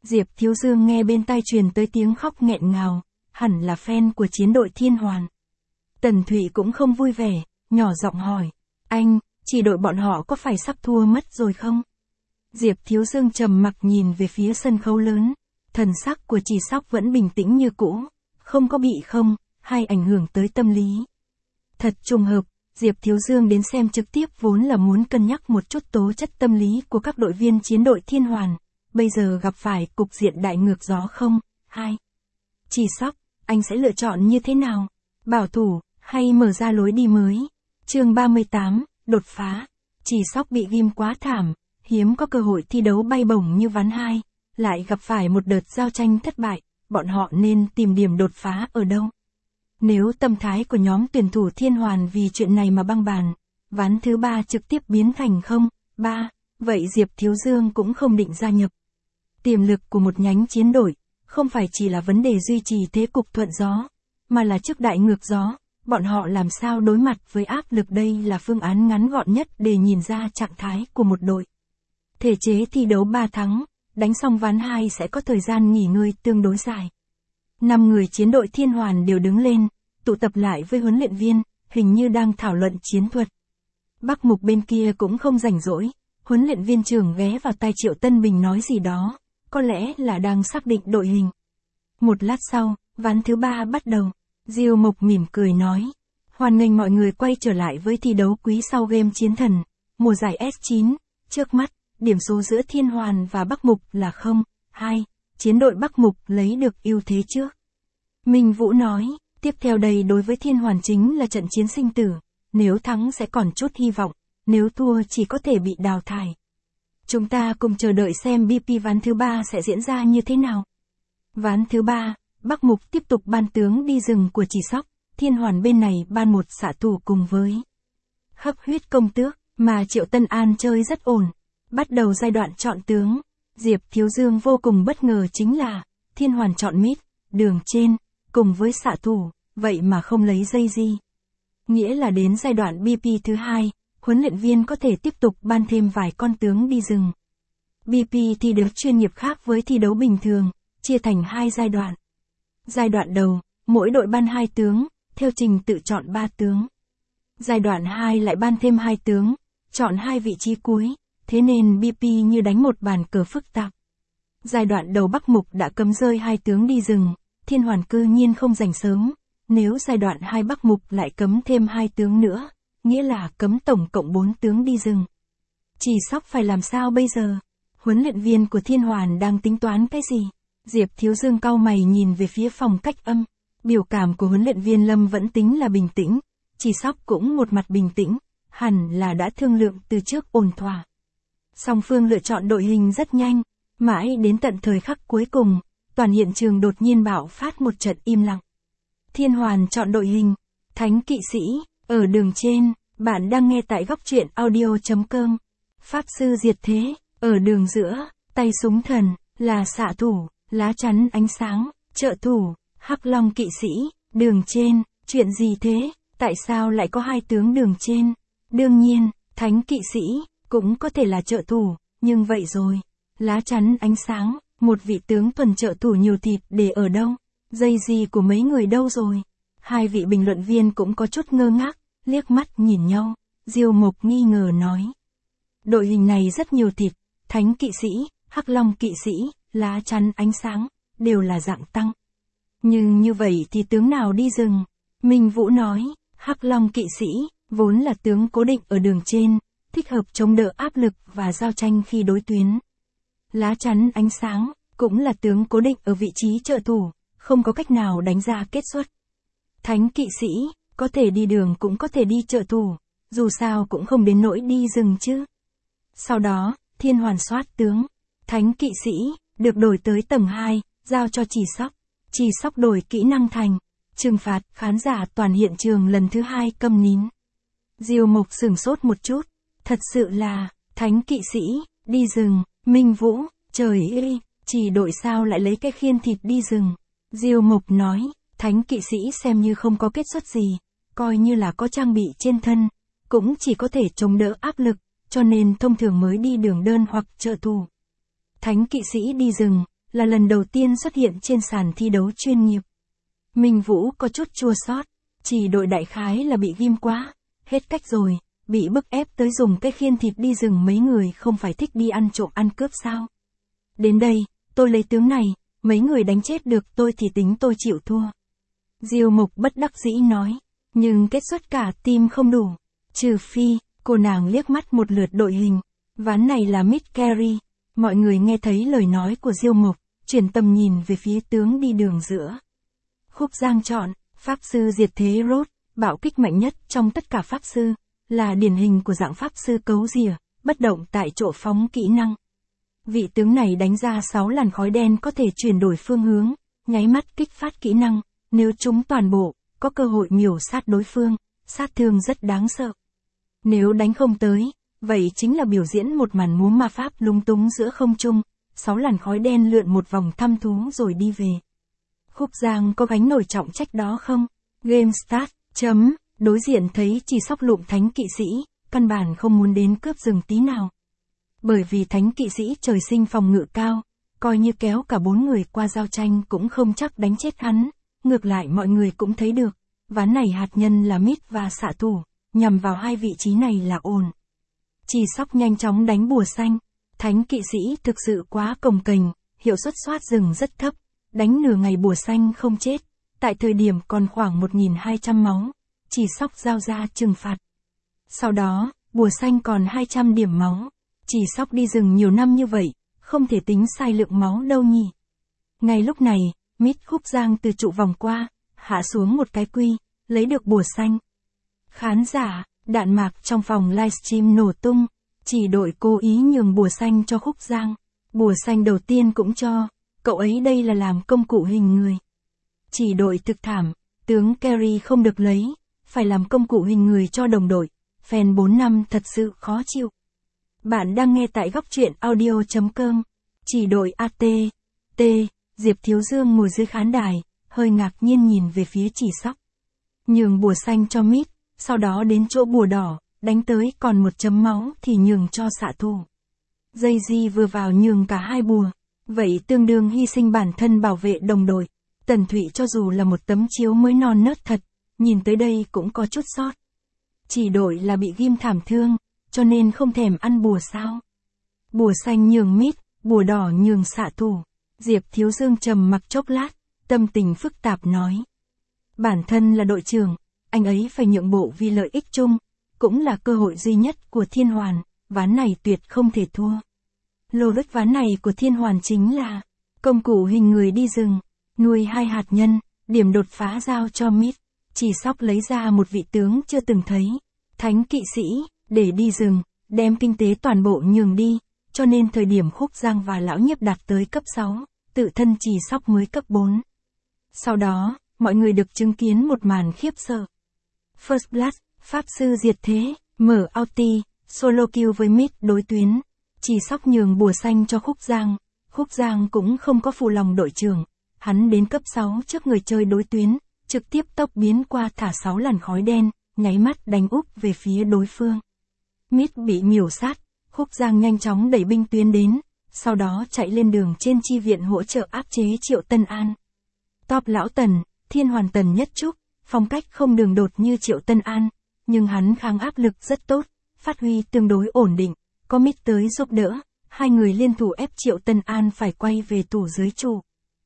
Diệp Thiếu Dương nghe bên tai truyền tới tiếng khóc nghẹn ngào, hẳn là fan của chiến đội Thiên Hoàn. Tần Thụy cũng không vui vẻ, nhỏ giọng hỏi, anh, chỉ đội bọn họ có phải sắp thua mất rồi không? Diệp Thiếu Dương trầm mặc nhìn về phía sân khấu lớn, thần sắc của Chỉ Sóc vẫn bình tĩnh như cũ, không có bị không, hay ảnh hưởng tới tâm lý. Thật trùng hợp, Diệp Thiếu Dương đến xem trực tiếp vốn là muốn cân nhắc một chút tố chất tâm lý của các đội viên chiến đội Thiên Hoàn, bây giờ gặp phải cục diện đại ngược gió không, hai. Chỉ Sóc, anh sẽ lựa chọn như thế nào? Bảo thủ, hay mở ra lối đi mới? Chương ba mươi tám, đột phá. Chỉ Sóc bị ghim quá thảm, hiếm có cơ hội thi đấu bay bổng như ván hai, lại gặp phải một đợt giao tranh thất bại, bọn họ nên tìm điểm đột phá ở đâu? Nếu tâm thái của nhóm tuyển thủ Thiên Hoàn vì chuyện này mà băng bàn, ván thứ ba trực tiếp biến thành không, ba, vậy Diệp Thiếu Dương cũng không định gia nhập. Tiềm lực của một nhánh chiến đội, không phải chỉ là vấn đề duy trì thế cục thuận gió, mà là trước đại ngược gió, bọn họ làm sao đối mặt với áp lực, đây là phương án ngắn gọn nhất để nhìn ra trạng thái của một đội. Thể chế thi đấu ba thắng, đánh xong ván hai sẽ có thời gian nghỉ ngơi tương đối dài. Năm người chiến đội Thiên Hoàn đều đứng lên, tụ tập lại với huấn luyện viên, hình như đang thảo luận chiến thuật. Bắc Mục bên kia cũng không rảnh rỗi, huấn luyện viên trưởng ghé vào tai Triệu Tân Bình nói gì đó, có lẽ là đang xác định đội hình. Một lát sau, ván thứ ba bắt đầu, Diêu Mộc mỉm cười nói, hoan nghênh mọi người quay trở lại với thi đấu quý sau game Chiến Thần, mùa giải S chín, trước mắt, điểm số giữa Thiên Hoàn và Bắc Mục là không, hai, chiến đội Bắc Mục lấy được ưu thế trước. Minh Vũ nói, tiếp theo đây đối với Thiên Hoàn chính là trận chiến sinh tử, nếu thắng sẽ còn chút hy vọng, nếu thua chỉ có thể bị đào thải. Chúng ta cùng chờ đợi xem bê pê ván thứ ba sẽ diễn ra như thế nào. Ván thứ ba, Bắc Mục tiếp tục ban tướng đi rừng của Chỉ Sóc, Thiên Hoàn bên này ban một xạ thủ cùng với Hấp Huyết Công Tước, mà Triệu Tân An chơi rất ổn. Bắt đầu giai đoạn chọn tướng, Diệp Thiếu Dương vô cùng bất ngờ chính là, Thiên Hoàn chọn mid, đường trên, cùng với xạ thủ, vậy mà không lấy dây gì. Nghĩa là đến giai đoạn bê pê thứ hai, huấn luyện viên có thể tiếp tục ban thêm vài con tướng đi rừng. bê pê thi đấu chuyên nghiệp khác với thi đấu bình thường, chia thành hai giai đoạn. Giai đoạn đầu, mỗi đội ban hai tướng, theo trình tự chọn ba tướng. Giai đoạn hai lại ban thêm hai tướng, chọn hai vị trí cuối, thế nên bê pê như đánh một bàn cờ phức tạp. Giai đoạn đầu Bắc Mục đã cấm rơi hai tướng đi rừng, Thiên Hoàn cư nhiên không giành sớm, nếu giai đoạn hai Bắc Mục lại cấm thêm hai tướng nữa, nghĩa là cấm tổng cộng bốn tướng đi rừng. Chỉ Sóc phải làm sao bây giờ? Huấn luyện viên của Thiên Hoàn đang tính toán cái gì? Diệp Thiếu Dương cau mày nhìn về phía phòng cách âm, biểu cảm của huấn luyện viên Lâm vẫn tính là bình tĩnh, Chỉ Sóc cũng một mặt bình tĩnh, hẳn là đã thương lượng từ trước ổn thỏa. Song phương lựa chọn đội hình rất nhanh, mãi đến tận thời khắc cuối cùng, toàn hiện trường đột nhiên bạo phát một trận im lặng. Thiên Hoàn chọn đội hình, Thánh Kỵ Sĩ, ở đường trên, bạn đang nghe tại góc truyện audio chấm com. Pháp Sư Diệt Thế, ở đường giữa, tay súng thần, là xạ thủ, lá chắn ánh sáng, trợ thủ, Hắc Long Kỵ Sĩ, đường trên, chuyện gì thế, tại sao lại có hai tướng đường trên? Đương nhiên, Thánh Kỵ Sĩ, cũng có thể là trợ thủ, nhưng vậy rồi, lá chắn ánh sáng, một vị tướng thuần trợ thủ nhiều thịt để ở đâu? Dây gì của mấy người đâu rồi? Hai vị bình luận viên cũng có chút ngơ ngác, liếc mắt nhìn nhau, Diêu Mộc nghi ngờ nói. Đội hình này rất nhiều thịt, Thánh Kỵ Sĩ, Hắc Long Kỵ Sĩ, lá chắn ánh sáng, đều là dạng tăng. Nhưng như vậy thì tướng nào đi rừng? Minh Vũ nói, Hắc Long Kỵ Sĩ, vốn là tướng cố định ở đường trên, thích hợp chống đỡ áp lực và giao tranh khi đối tuyến. Lá chắn ánh sáng, cũng là tướng cố định ở vị trí trợ thủ, không có cách nào đánh ra kết xuất. Thánh Kỵ Sĩ, có thể đi đường cũng có thể đi trợ thủ, dù sao cũng không đến nỗi đi rừng chứ. Sau đó, Thiên Hoàn soát tướng, Thánh Kỵ Sĩ, được đổi tới tầng hai, giao cho Chỉ Sóc. Chỉ Sóc đổi kỹ năng thành, trừng phạt, khán giả toàn hiện trường lần thứ hai câm nín. Diêu Mộc sửng sốt một chút, thật sự là, Thánh Kỵ Sĩ, đi rừng, Minh Vũ, trời ơi, chỉ đội sao lại lấy cái khiên thịt đi rừng. Diêu Mộc nói, Thánh Kỵ Sĩ xem như không có kết xuất gì, coi như là có trang bị trên thân, cũng chỉ có thể chống đỡ áp lực, cho nên thông thường mới đi đường đơn hoặc trợ thủ. Thánh Kỵ Sĩ đi rừng, là lần đầu tiên xuất hiện trên sàn thi đấu chuyên nghiệp. Minh Vũ có chút chua xót, chỉ đội đại khái là bị ghim quá, hết cách rồi, bị bức ép tới dùng cái khiên thịt đi rừng, mấy người không phải thích đi ăn trộm ăn cướp sao. Đến đây, tôi lấy tướng này, mấy người đánh chết được tôi thì tính tôi chịu thua. Diêu Mộc bất đắc dĩ nói, nhưng kết suất cả team không đủ, trừ phi, cô nàng liếc mắt một lượt đội hình, ván này là mid carry. Mọi người nghe thấy lời nói của Diêu Mộc, chuyển tầm nhìn về phía tướng đi đường giữa. Khúc Giang chọn, Pháp Sư Diệt Thế Rốt, bạo kích mạnh nhất trong tất cả Pháp Sư, là điển hình của dạng Pháp Sư cấu rìa, bất động tại chỗ phóng kỹ năng. Vị tướng này đánh ra sáu làn khói đen có thể chuyển đổi phương hướng, nháy mắt kích phát kỹ năng, nếu chúng toàn bộ, có cơ hội miểu sát đối phương, sát thương rất đáng sợ. Nếu đánh không tới, vậy chính là biểu diễn một màn múa ma pháp lung túng giữa không trung, sáu làn khói đen lượn một vòng thăm thú rồi đi về. Khúc Giang có gánh nổi trọng trách đó không? Game start, chấm, đối diện thấy chỉ sóc lụm thánh kỵ sĩ, căn bản không muốn đến cướp rừng tí nào. Bởi vì thánh kỵ sĩ trời sinh phòng ngự cao, coi như kéo cả bốn người qua giao tranh cũng không chắc đánh chết hắn, ngược lại mọi người cũng thấy được, ván này hạt nhân là mid và xạ thủ, nhằm vào hai vị trí này là ổn. Chỉ sóc nhanh chóng đánh bùa xanh, thánh kỵ sĩ thực sự quá cồng kềnh, hiệu suất soát rừng rất thấp, đánh nửa ngày bùa xanh không chết, tại thời điểm còn khoảng một nghìn hai trăm máu, chỉ sóc giao ra trừng phạt. Sau đó, bùa xanh còn hai trăm điểm máu, chỉ sóc đi rừng nhiều năm như vậy, không thể tính sai lượng máu đâu nhỉ. Ngay lúc này, mid Khúc Giang từ trụ vòng qua, hạ xuống một cái quy, lấy được bùa xanh. Khán giả, đạn mạc trong phòng livestream nổ tung, chỉ đội cố ý nhường bùa xanh cho Khúc Giang. Bùa xanh đầu tiên cũng cho, cậu ấy đây là làm công cụ hình người. Chỉ đội thực thảm, tướng carry không được lấy, phải làm công cụ hình người cho đồng đội. Fan bốn năm thật sự khó chịu. Bạn đang nghe tại góc truyện audio chấm com. Chỉ đội a tê, T, Diệp Thiếu Dương ngồi dưới khán đài, hơi ngạc nhiên nhìn về phía chỉ sóc. Nhường bùa xanh cho mid, sau đó đến chỗ bùa đỏ, đánh tới còn một chấm máu thì nhường cho xạ thủ. Dây di vừa vào nhường cả hai bùa, vậy tương đương hy sinh bản thân bảo vệ đồng đội. Tần Thụy cho dù là một tấm chiếu mới non nớt thật, nhìn tới đây cũng có chút sót. Chỉ đội là bị ghim thảm thương, cho nên không thèm ăn bùa sao. Bùa xanh nhường mid, bùa đỏ nhường xạ thủ. Diệp Thiếu Dương trầm mặc chốc lát, tâm tình phức tạp nói. Bản thân là đội trưởng, anh ấy phải nhượng bộ vì lợi ích chung, cũng là cơ hội duy nhất của Thiên Hoàn, ván này tuyệt không thể thua. Lô đất ván này của Thiên Hoàn chính là công cụ hình người đi rừng, nuôi hai hạt nhân, điểm đột phá giao cho mid. Chỉ sóc lấy ra một vị tướng chưa từng thấy, thánh kỵ sĩ, để đi rừng, đem kinh tế toàn bộ nhường đi, cho nên thời điểm Khúc Giang và Lão Nhiếp đạt tới cấp sáu, tự thân Chỉ sóc mới cấp bốn. Sau đó, mọi người được chứng kiến một màn khiếp sợ. First Blood, Pháp Sư Diệt Thế, mở ulti, solo kill với mid đối tuyến, Chỉ sóc nhường bùa xanh cho Khúc Giang. Khúc Giang cũng không có phụ lòng đội trưởng, hắn đến cấp sáu trước người chơi đối tuyến, trực tiếp tốc biến qua thả sáu làn khói đen, nháy mắt đánh úp về phía đối phương. Mid bị miểu sát, Khúc Giang nhanh chóng đẩy binh tuyến đến, sau đó chạy lên đường trên chi viện hỗ trợ áp chế Triệu Tân An. Top Lão Tần, Thiên Hoàn Tần Nhất Trúc, phong cách không đường đột như Triệu Tân An, nhưng hắn kháng áp lực rất tốt, phát huy tương đối ổn định, có mid tới giúp đỡ, hai người liên thủ ép Triệu Tân An phải quay về tủ dưới trụ.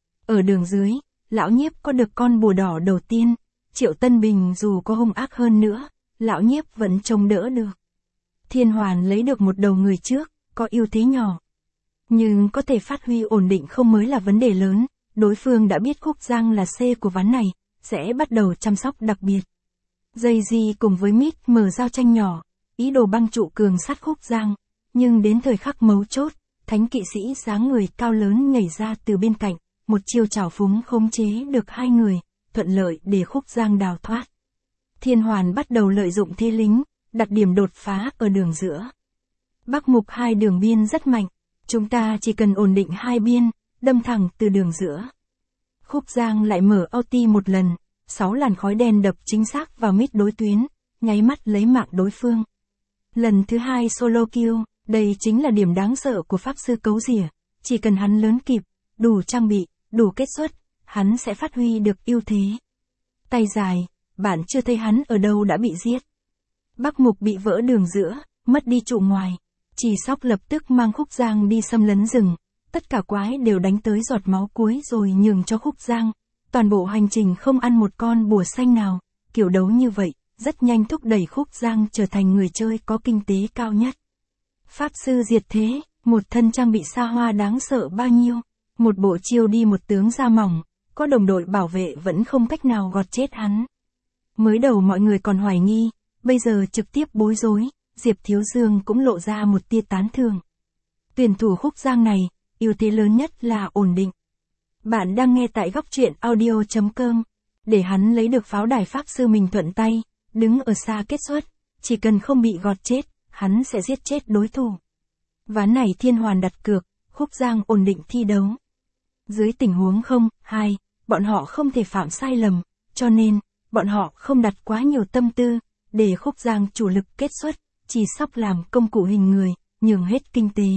Ở đường dưới, Lão Nhiếp có được con bùa đỏ đầu tiên, Triệu Tân Bình dù có hung ác hơn nữa, Lão Nhiếp vẫn chống đỡ được. Thiên Hoàn lấy được một đầu người trước, có ưu thế nhỏ. Nhưng có thể phát huy ổn định không mới là vấn đề lớn, đối phương đã biết Khúc Giang là C của ván này, sẽ bắt đầu chăm sóc đặc biệt. Dây di cùng với mid mở giao tranh nhỏ, ý đồ băng trụ cường sát Khúc Giang, nhưng đến thời khắc mấu chốt, thánh kỵ sĩ dáng người cao lớn nhảy ra từ bên cạnh, một chiêu trảo phúng khống chế được hai người, thuận lợi để Khúc Giang đào thoát. Thiên Hoàn bắt đầu lợi dụng thế lính, đặt điểm đột phá ở đường giữa. Bắc Mục hai đường biên rất mạnh, chúng ta chỉ cần ổn định hai biên, đâm thẳng từ đường giữa. Khúc Giang lại mở ulti một lần, sáu làn khói đen đập chính xác vào mid đối tuyến, nháy mắt lấy mạng đối phương. Lần thứ hai solo kill, đây chính là điểm đáng sợ của Pháp Sư cấu rìa, chỉ cần hắn lớn kịp, đủ trang bị, đủ kết xuất, hắn sẽ phát huy được ưu thế. Tay dài, bạn chưa thấy hắn ở đâu đã bị giết. Bắc Mục bị vỡ đường giữa, mất đi trụ ngoài. Chỉ Sóc lập tức mang Khúc Giang đi xâm lấn rừng. Tất cả quái đều đánh tới giọt máu cuối rồi nhường cho Khúc Giang. Toàn bộ hành trình không ăn một con bùa xanh nào. Kiểu đấu như vậy, rất nhanh thúc đẩy Khúc Giang trở thành người chơi có kinh tế cao nhất. Pháp sư diệt thế, một thân trang bị xa hoa đáng sợ bao nhiêu. Một bộ chiêu đi một tướng da mỏng, có đồng đội bảo vệ vẫn không cách nào gọt chết hắn. Mới đầu mọi người còn hoài nghi, bây giờ trực tiếp bối rối, Diệp Thiếu Dương cũng lộ ra một tia tán thưởng. Tuyển thủ Khúc Giang này, ưu thế lớn nhất là ổn định. Bạn đang nghe tại góc truyện audio chấm com. Để hắn lấy được pháo đài Pháp sư mình thuận tay, đứng ở xa kết xuất, chỉ cần không bị gọt chết, hắn sẽ giết chết đối thủ. Ván này Thiên Hoàn đặt cược, Khúc Giang ổn định thi đấu. Dưới tình huống không, hai, bọn họ không thể phạm sai lầm, cho nên, bọn họ không đặt quá nhiều tâm tư, để Khúc Giang chủ lực kết xuất, Chỉ Sóc làm công cụ hình người, nhường hết kinh tế.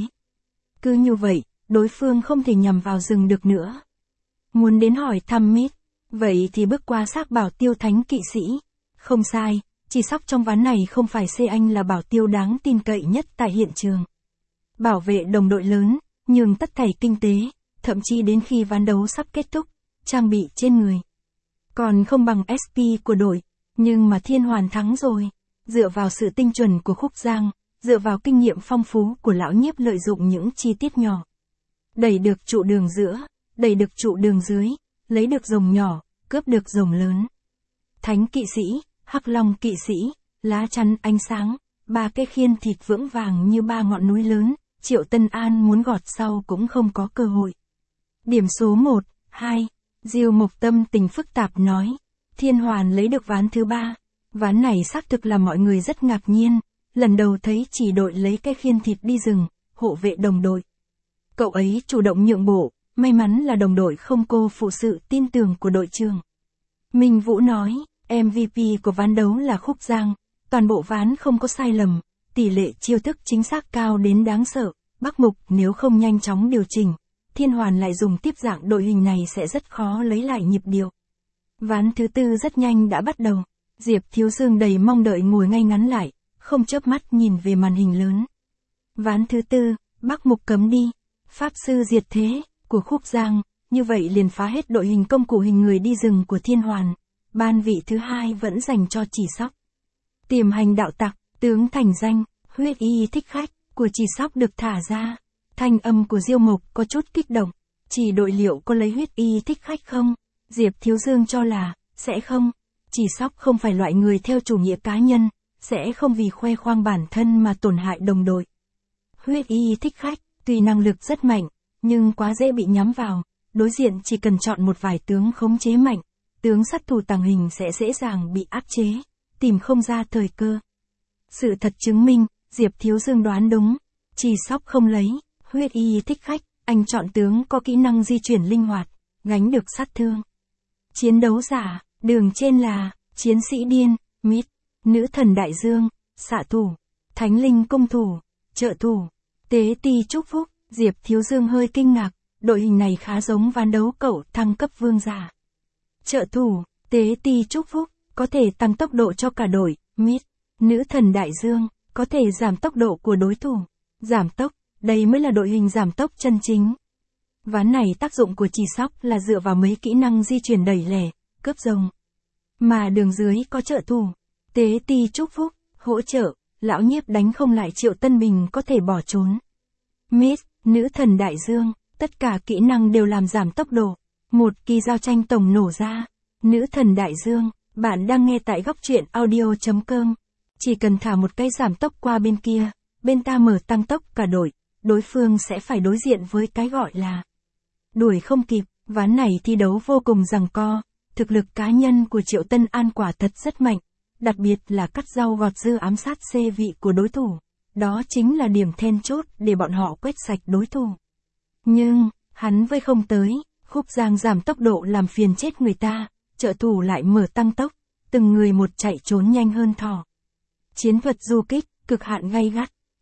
Cứ như vậy, đối phương không thể nhằm vào rừng được nữa. Muốn đến hỏi thăm mít, vậy thì bước qua xác bảo tiêu thánh kỵ sĩ. Không sai, Chỉ Sóc trong ván này không phải xê anh là bảo tiêu đáng tin cậy nhất tại hiện trường. Bảo vệ đồng đội lớn, nhường tất thảy kinh tế, thậm chí đến khi ván đấu sắp kết thúc, trang bị trên người. Còn không bằng ét pê của đội, nhưng mà Thiên Hoàn thắng rồi. Dựa vào sự tinh chuẩn của Khúc Giang, dựa vào kinh nghiệm phong phú của lão nhiếp lợi dụng những chi tiết nhỏ. Đẩy được trụ đường giữa, đẩy được trụ đường dưới, lấy được rồng nhỏ, cướp được rồng lớn. Thánh kỵ sĩ, Hắc Long kỵ sĩ, lá chắn ánh sáng, ba cái khiên thịt vững vàng như ba ngọn núi lớn, Triệu Tân An muốn gọt sau cũng không có cơ hội. Điểm số một, hai, Diêu Mộc tâm tình phức tạp nói. Thiên Hoàn lấy được ván thứ ba. Ván này xác thực là mọi người rất ngạc nhiên, lần đầu thấy chỉ đội lấy cái khiên thịt đi rừng, hộ vệ đồng đội. Cậu ấy chủ động nhượng bộ, may mắn là đồng đội không cô phụ sự tin tưởng của đội trưởng. Minh Vũ nói, em vê pê của ván đấu là Khúc Giang, toàn bộ ván không có sai lầm, tỷ lệ chiêu thức chính xác cao đến đáng sợ, Bắc Mục nếu không nhanh chóng điều chỉnh, Thiên Hoàn lại dùng tiếp dạng đội hình này sẽ rất khó lấy lại nhịp điệu. Ván thứ tư rất nhanh đã bắt đầu, Diệp Thiếu Dương đầy mong đợi ngồi ngay ngắn lại, không chớp mắt nhìn về màn hình lớn. Ván thứ tư, Bắc Mục cấm đi, Pháp sư diệt thế, của Khúc Giang, như vậy liền phá hết đội hình công cụ hình người đi rừng của Thiên Hoàn. Ban vị thứ hai vẫn dành cho Chỉ Sóc. Tiềm hành đạo tặc, tướng thành danh, huyết y thích khách, của Chỉ Sóc được thả ra. Thanh âm của Diêu Mộc có chút kích động. Chỉ đội liệu có lấy huyết y thích khách không? Diệp Thiếu Dương cho là, sẽ không. Chỉ Sóc không phải loại người theo chủ nghĩa cá nhân, sẽ không vì khoe khoang bản thân mà tổn hại đồng đội. Huyết y thích khách, tuy năng lực rất mạnh, nhưng quá dễ bị nhắm vào. Đối diện chỉ cần chọn một vài tướng khống chế mạnh, tướng sát thủ tàng hình sẽ dễ dàng bị áp chế, tìm không ra thời cơ. Sự thật chứng minh, Diệp Thiếu Dương đoán đúng. Chỉ Sóc không lấy, huyết y thích khách, anh chọn tướng có kỹ năng di chuyển linh hoạt, gánh được sát thương. Chiến đấu giả, đường trên là, chiến sĩ điên, mít, nữ thần đại dương, xạ thủ, thánh linh công thủ, trợ thủ, tế ti chúc phúc. Diệp Thiếu Dương hơi kinh ngạc, đội hình này khá giống ván đấu cậu thăng cấp vương giả. Trợ thủ, tế ti chúc phúc, có thể tăng tốc độ cho cả đội, mít, nữ thần đại dương, có thể giảm tốc độ của đối thủ. Giảm tốc, đây mới là đội hình giảm tốc chân chính. Ván này tác dụng của Chỉ Sóc là dựa vào mấy kỹ năng di chuyển đẩy lẻ, cướp rồng. Mà đường dưới có trợ thủ, tế ti chúc phúc, hỗ trợ, lão nhiếp đánh không lại Triệu Tân Bình có thể bỏ trốn. Mít, nữ thần đại dương, tất cả kỹ năng đều làm giảm tốc độ. Một kỳ giao tranh tổng nổ ra. Nữ thần đại dương, bạn đang nghe tại góc truyện audio chấm com. Chỉ cần thả một cây giảm tốc qua bên kia, bên ta mở tăng tốc cả đội, đối phương sẽ phải đối diện với cái gọi là đuổi không kịp. Ván này thi đấu vô cùng giằng co, thực lực cá nhân của Triệu Tân An quả thật rất mạnh, đặc biệt là cắt rau gọt dưa ám sát xê vị của đối thủ. Đó chính là điểm then chốt để bọn họ quét sạch đối thủ. Nhưng, hắn với không tới, Khúc Giang giảm tốc độ làm phiền chết người ta, trợ thủ lại mở tăng tốc, từng người một chạy trốn nhanh hơn thỏ. Chiến thuật du kích, cực hạn gay gắt.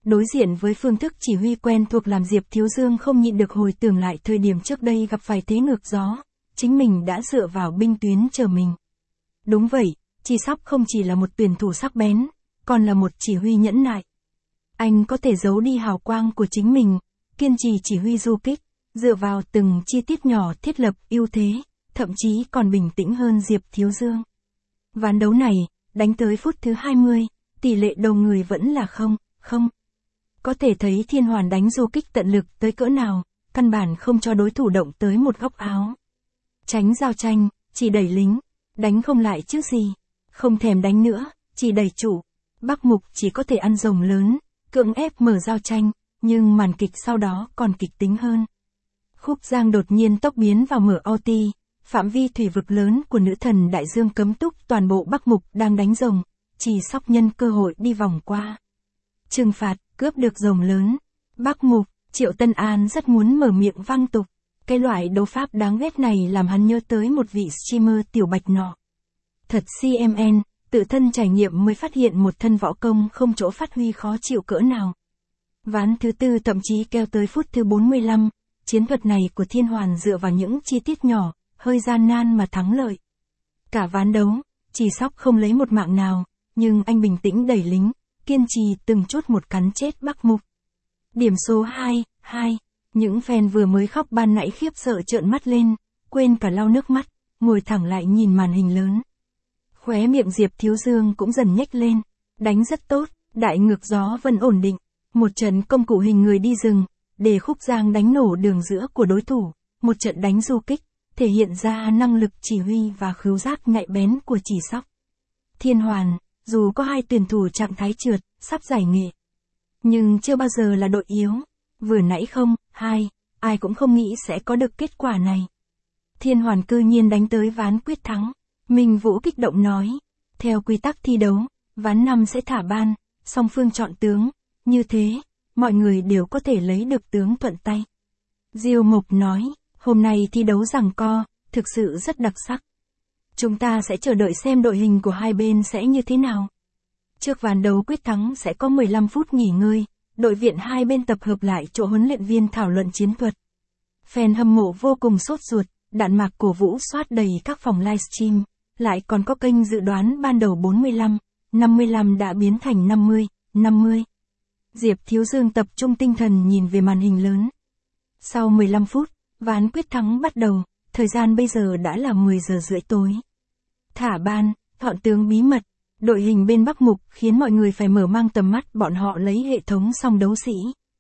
Đối diện với phương thức chỉ huy quen thuộc làm Diệp Thiếu Dương không nhịn được hồi tưởng lại thời điểm trước đây gặp phải thế ngược gió, chính mình đã dựa vào binh tuyến chờ mình. Đúng vậy, Chi Sóc không chỉ là một tuyển thủ sắc bén, còn là một chỉ huy nhẫn nại. Anh có thể giấu đi hào quang của chính mình, kiên trì chỉ huy du kích, dựa vào từng chi tiết nhỏ thiết lập ưu thế, thậm chí còn bình tĩnh hơn Diệp Thiếu Dương. Ván đấu này, đánh tới phút thứ hai mươi, tỷ lệ đầu người vẫn là không, không. Có thể thấy Thiên Hoàn đánh du kích tận lực tới cỡ nào, căn bản không cho đối thủ động tới một góc áo. Tránh giao tranh, chỉ đẩy lính, đánh không lại chứ gì, không thèm đánh nữa, chỉ đẩy trụ. Bắc Mục chỉ có thể ăn rồng lớn, cưỡng ép mở giao tranh, nhưng màn kịch sau đó còn kịch tính hơn. Khúc Giang đột nhiên tốc biến vào mở ulti, phạm vi thủy vực lớn của nữ thần đại dương cấm túc toàn bộ Bắc Mục đang đánh rồng, Chỉ Sóc nhân cơ hội đi vòng qua. Trừng phạt, cướp được rồng lớn. Bắc Mục, Triệu Tân An rất muốn mở miệng vang tục. Cái loại đấu pháp đáng ghét này làm hắn nhớ tới một vị streamer tiểu bạch nọ. Thật xê em en, tự thân trải nghiệm mới phát hiện một thân võ công không chỗ phát huy khó chịu cỡ nào. Ván thứ tư thậm chí keo tới phút thứ bốn mươi lăm, chiến thuật này của Thiên Hoàn dựa vào những chi tiết nhỏ, hơi gian nan mà thắng lợi. Cả ván đấu, Chỉ Sóc không lấy một mạng nào, nhưng anh bình tĩnh đẩy lính, kiên trì từng chút một cắn chết Bắc Mục. Điểm số hai, hai, những fan vừa mới khóc ban nãy khiếp sợ trợn mắt lên, quên cả lau nước mắt, ngồi thẳng lại nhìn màn hình lớn. Khóe miệng Diệp Thiếu Dương cũng dần nhếch lên, đánh rất tốt, đại ngược gió vẫn ổn định, một trận công cụ hình người đi rừng, để Khúc Giang đánh nổ đường giữa của đối thủ, một trận đánh du kích, thể hiện ra năng lực chỉ huy và khứu giác nhạy bén của Chỉ Sóc. Thiên Hoàn, dù có hai tuyển thủ trạng thái trượt, sắp giải nghệ, nhưng chưa bao giờ là đội yếu. Vừa nãy không, hai, ai cũng không nghĩ sẽ có được kết quả này. Thiên Hoàn cư nhiên đánh tới ván quyết thắng. Minh Vũ kích động nói, theo quy tắc thi đấu, ván năm sẽ thả ban, song phương chọn tướng, như thế, mọi người đều có thể lấy được tướng thuận tay. Diêu Mục nói, hôm nay thi đấu giằng co, thực sự rất đặc sắc. Chúng ta sẽ chờ đợi xem đội hình của hai bên sẽ như thế nào. Trước ván đấu quyết thắng sẽ có mười lăm phút nghỉ ngơi, đội viện hai bên tập hợp lại chỗ huấn luyện viên thảo luận chiến thuật. Fan hâm mộ vô cùng sốt ruột, đạn mạc cổ vũ soát đầy các phòng livestream, lại còn có kênh dự đoán ban đầu bốn mươi lăm, năm mươi lăm đã biến thành năm mươi, năm mươi. Diệp Thiếu Dương tập trung tinh thần nhìn về màn hình lớn. Sau mười lăm phút, ván quyết thắng bắt đầu, thời gian bây giờ đã là mười giờ rưỡi tối. Thả ban, chọn tướng bí mật, đội hình bên Bắc Mục khiến mọi người phải mở mang tầm mắt, bọn họ lấy hệ thống song đấu sĩ.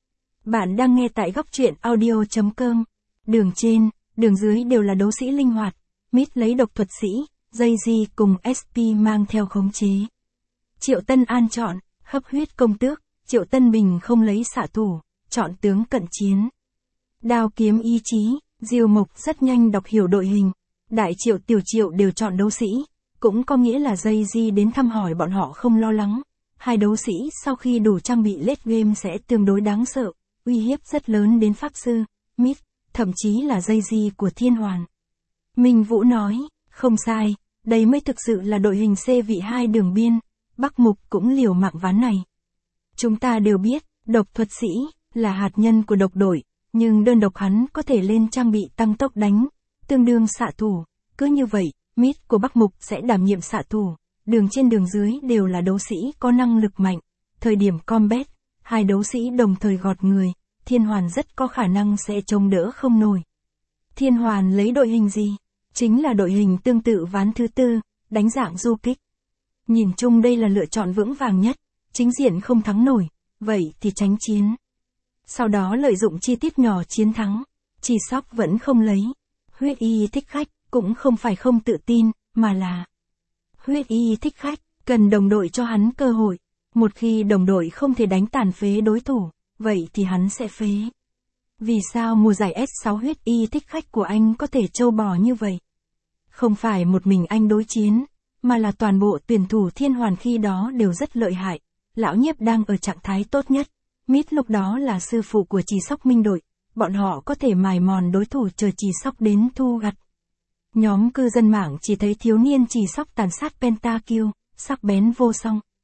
Bạn đang nghe tại góc truyện audio chấm com. Đường trên, đường dưới đều là đấu sĩ linh hoạt, Mít lấy độc thuật sĩ, Jay-Z cùng ét pê mang theo khống chế. Triệu Tân An chọn, hấp huyết công tước, Triệu Tân Bình không lấy xạ thủ, chọn tướng cận chiến. Đao kiếm ý chí, Diêu Mục rất nhanh đọc hiểu đội hình, Đại Triệu Tiểu Triệu đều chọn đấu sĩ, cũng có nghĩa là Jay-Z đến thăm hỏi bọn họ không lo lắng. Hai đấu sĩ sau khi đủ trang bị late game sẽ tương đối đáng sợ, uy hiếp rất lớn đến pháp sư, Mít, thậm chí là Jay-Z của Thiên Hoàn. Minh Vũ nói, không sai, đây mới thực sự là đội hình C vị hai đường biên, Bắc Mục cũng liều mạng ván này. Chúng ta đều biết, độc thuật sĩ là hạt nhân của độc đội, nhưng đơn độc hắn có thể lên trang bị tăng tốc đánh, tương đương xạ thủ, cứ như vậy, Mít của Bắc Mục sẽ đảm nhiệm xạ thủ, đường trên đường dưới đều là đấu sĩ có năng lực mạnh, thời điểm combat, hai đấu sĩ đồng thời gọt người, Thiên Hoàn rất có khả năng sẽ chống đỡ không nổi. Thiên Hoàn lấy đội hình gì? Chính là đội hình tương tự ván thứ tư, đánh dạng du kích. Nhìn chung đây là lựa chọn vững vàng nhất, chính diện không thắng nổi, vậy thì tránh chiến. Sau đó lợi dụng chi tiết nhỏ chiến thắng, Chỉ Sóc vẫn không lấy. Huyết Y thích khách, cũng không phải không tự tin, mà là Huyết Y thích khách, cần đồng đội cho hắn cơ hội. Một khi đồng đội không thể đánh tàn phế đối thủ, vậy thì hắn sẽ phế. Vì sao mùa giải ét sáu Huyết Y thích khách của anh có thể trâu bò như vậy? Không phải một mình anh đối chiến, mà là toàn bộ tuyển thủ Thiên Hoàn khi đó đều rất lợi hại. Lão Nhiếp đang ở trạng thái tốt nhất. Mít lúc đó là sư phụ của Chỉ Sóc minh đội. Bọn họ có thể mài mòn đối thủ chờ Chỉ Sóc đến thu gặt. Nhóm cư dân mạng chỉ thấy thiếu niên Chỉ Sóc tàn sát pentakill, sắc bén vô song.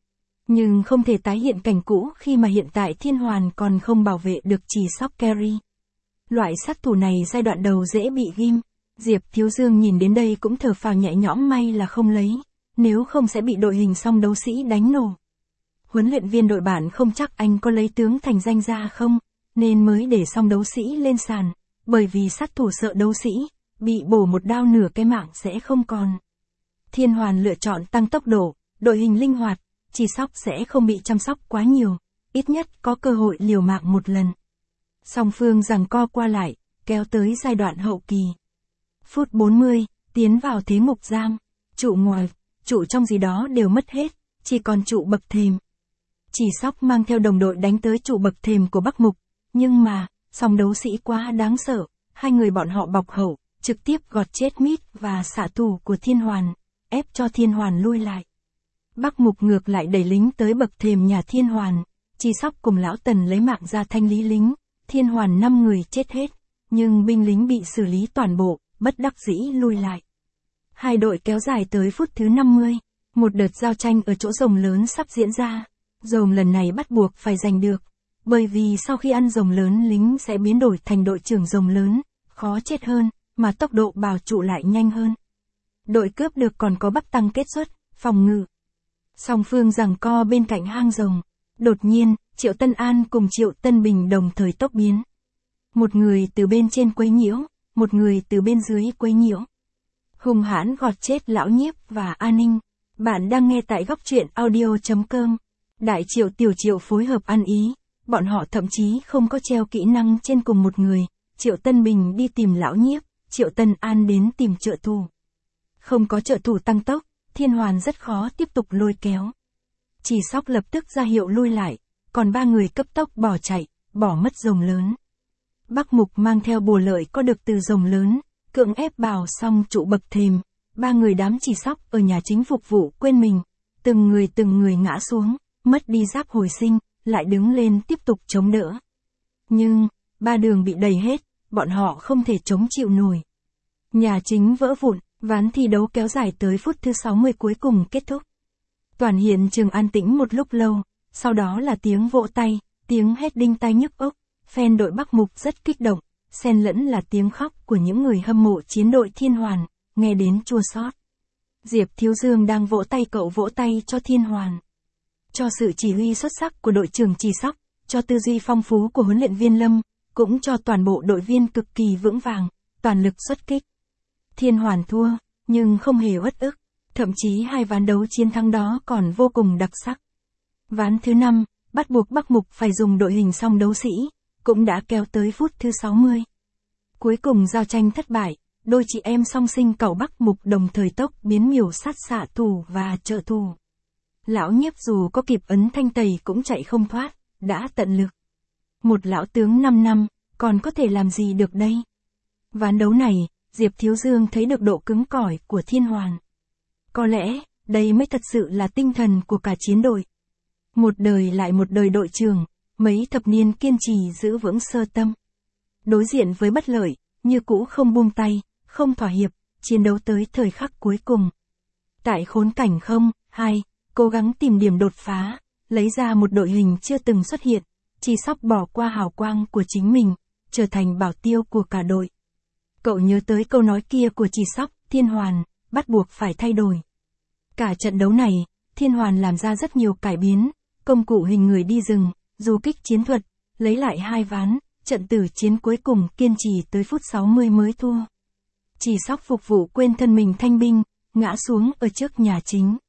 Nhưng không thể tái hiện cảnh cũ khi mà hiện tại Thiên Hoàn còn không bảo vệ được chỉ sóc Kerry. Loại sát thủ này giai đoạn đầu dễ bị ghim. Diệp Thiếu Dương nhìn đến đây cũng thở phào nhẹ nhõm, may là không lấy, nếu không sẽ bị đội hình song đấu sĩ đánh nổ. Huấn luyện viên đội bản không chắc anh có lấy tướng thành danh ra không, nên mới để song đấu sĩ lên sàn, bởi vì sát thủ sợ đấu sĩ, bị bổ một đao nửa cái mạng sẽ không còn. Thiên Hoàn lựa chọn tăng tốc độ, đội hình linh hoạt, chỉ sóc sẽ không bị chăm sóc quá nhiều, ít nhất có cơ hội liều mạng một lần. Song phương giằng co qua lại, kéo tới giai đoạn hậu kỳ. Phút bốn mươi, tiến vào thế mục giam, trụ ngoài, trụ trong gì đó đều mất hết, chỉ còn trụ bậc thềm. Chỉ sóc mang theo đồng đội đánh tới trụ bậc thềm của Bắc Mục, nhưng mà, song đấu sĩ quá đáng sợ, hai người bọn họ bọc hậu, trực tiếp gọt chết Mít và xạ thủ của Thiên Hoàn, ép cho Thiên Hoàn lui lại. Bắc Mục ngược lại đẩy lính tới bậc thềm nhà Thiên Hoàn, Chỉ Sóc cùng Lão Tần lấy mạng ra thanh lý lính, Thiên Hoàn năm người chết hết, nhưng binh lính bị xử lý toàn bộ, bất đắc dĩ lui lại. Hai đội kéo dài tới phút thứ năm mươi, một đợt giao tranh ở chỗ rồng lớn sắp diễn ra, rồng lần này bắt buộc phải giành được, bởi vì sau khi ăn rồng lớn lính sẽ biến đổi thành đội trưởng rồng lớn, khó chết hơn, mà tốc độ bào trụ lại nhanh hơn. Đội cướp được còn có Bắc Tăng kết xuất, phòng ngự. Song phương giằng co bên cạnh hang rồng. Đột nhiên, Triệu Tân An cùng Triệu Tân Bình đồng thời tốc biến. Một người từ bên trên quấy nhiễu, một người từ bên dưới quấy nhiễu. Hung hãn gọt chết Lão Nhiếp và An Ninh. Bạn đang nghe tại góc truyện audio chấm com. Đại Triệu Tiểu Triệu phối hợp ăn ý, bọn họ thậm chí không có treo kỹ năng trên cùng một người. Triệu Tân Bình đi tìm Lão Nhiếp, Triệu Tân An đến tìm trợ thủ. Không có trợ thủ tăng tốc, Thiên Hoàn rất khó tiếp tục lôi kéo. Chỉ Sóc lập tức ra hiệu lui lại, còn ba người cấp tốc bỏ chạy, bỏ mất rồng lớn. Bắc Mục mang theo bùa lợi có được từ rồng lớn, cưỡng ép bào xong trụ bậc thềm, ba người đám Chỉ Sóc ở nhà chính phục vụ quên mình, từng người từng người ngã xuống, mất đi giáp hồi sinh, lại đứng lên tiếp tục chống đỡ. Nhưng, ba đường bị đầy hết, bọn họ không thể chống chịu nổi. Nhà chính vỡ vụn, ván thi đấu kéo dài tới phút thứ sáu mươi cuối cùng kết thúc. Toàn hiện trường an tĩnh một lúc lâu, sau đó là tiếng vỗ tay, tiếng hét đinh tai nhức óc, fan đội Bắc Mục rất kích động, xen lẫn là tiếng khóc của những người hâm mộ chiến đội Thiên Hoàn, nghe đến chua xót. Diệp Thiếu Dương đang vỗ tay, cậu vỗ tay cho Thiên Hoàn. Cho sự chỉ huy xuất sắc của đội trưởng Chỉ Sóc, cho tư duy phong phú của huấn luyện viên Lâm, cũng cho toàn bộ đội viên cực kỳ vững vàng, toàn lực xuất kích. Thiên Hoàn thua, nhưng không hề uất ức, thậm chí hai ván đấu chiến thắng đó còn vô cùng đặc sắc. Ván thứ năm, bắt buộc Bắc Mục phải dùng đội hình song đấu sĩ, cũng đã kéo tới phút thứ sáu mươi. Cuối cùng giao tranh thất bại, đôi chị em song sinh cẩu Bắc Mục đồng thời tốc biến miểu sát xạ thủ và trợ thủ. Lão Nhiếp dù có kịp ấn thanh tẩy cũng chạy không thoát, đã tận lực. Một lão tướng năm năm, còn có thể làm gì được đây? Ván đấu này, Diệp Thiếu Dương thấy được độ cứng cỏi của Thiên Hoàn. Có lẽ, đây mới thật sự là tinh thần của cả chiến đội. Một đời lại một đời đội trưởng, mấy thập niên kiên trì giữ vững sơ tâm. Đối diện với bất lợi, như cũ không buông tay, không thỏa hiệp, chiến đấu tới thời khắc cuối cùng. Tại khốn cảnh không, hai, cố gắng tìm điểm đột phá, lấy ra một đội hình chưa từng xuất hiện, Chỉ Sóc bỏ qua hào quang của chính mình, trở thành bảo tiêu của cả đội. Cậu nhớ tới câu nói kia của Chỉ Sóc, Thiên Hoàn, bắt buộc phải thay đổi. Cả trận đấu này, Thiên Hoàn làm ra rất nhiều cải biến, công cụ hình người đi rừng, du kích chiến thuật, lấy lại hai ván, trận tử chiến cuối cùng kiên trì tới phút sáu mươi mới thua. Chỉ Sóc phục vụ quên thân mình thanh binh, ngã xuống ở trước nhà chính.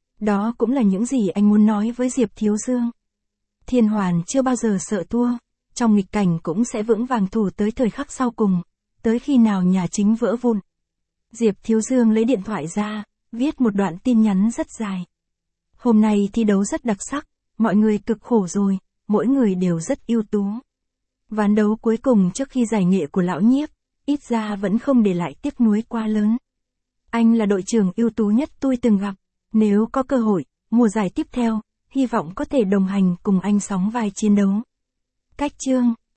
Đó cũng là những gì anh muốn nói với Diệp Thiếu Dương. Thiên Hoàn chưa bao giờ sợ thua, trong nghịch cảnh cũng sẽ vững vàng thủ tới thời khắc sau cùng, tới khi nào nhà chính vỡ vụn. Diệp Thiếu Dương lấy điện thoại ra, viết một đoạn tin nhắn rất dài. Hôm nay thi đấu rất đặc sắc, mọi người cực khổ rồi, mỗi người đều rất ưu tú. Ván đấu cuối cùng trước khi giải nghệ của Lão Nhiếp, ít ra vẫn không để lại tiếc nuối quá lớn. Anh là đội trưởng ưu tú nhất tôi từng gặp, nếu có cơ hội, mùa giải tiếp theo, hy vọng có thể đồng hành cùng anh sóng vai chiến đấu. Cách chương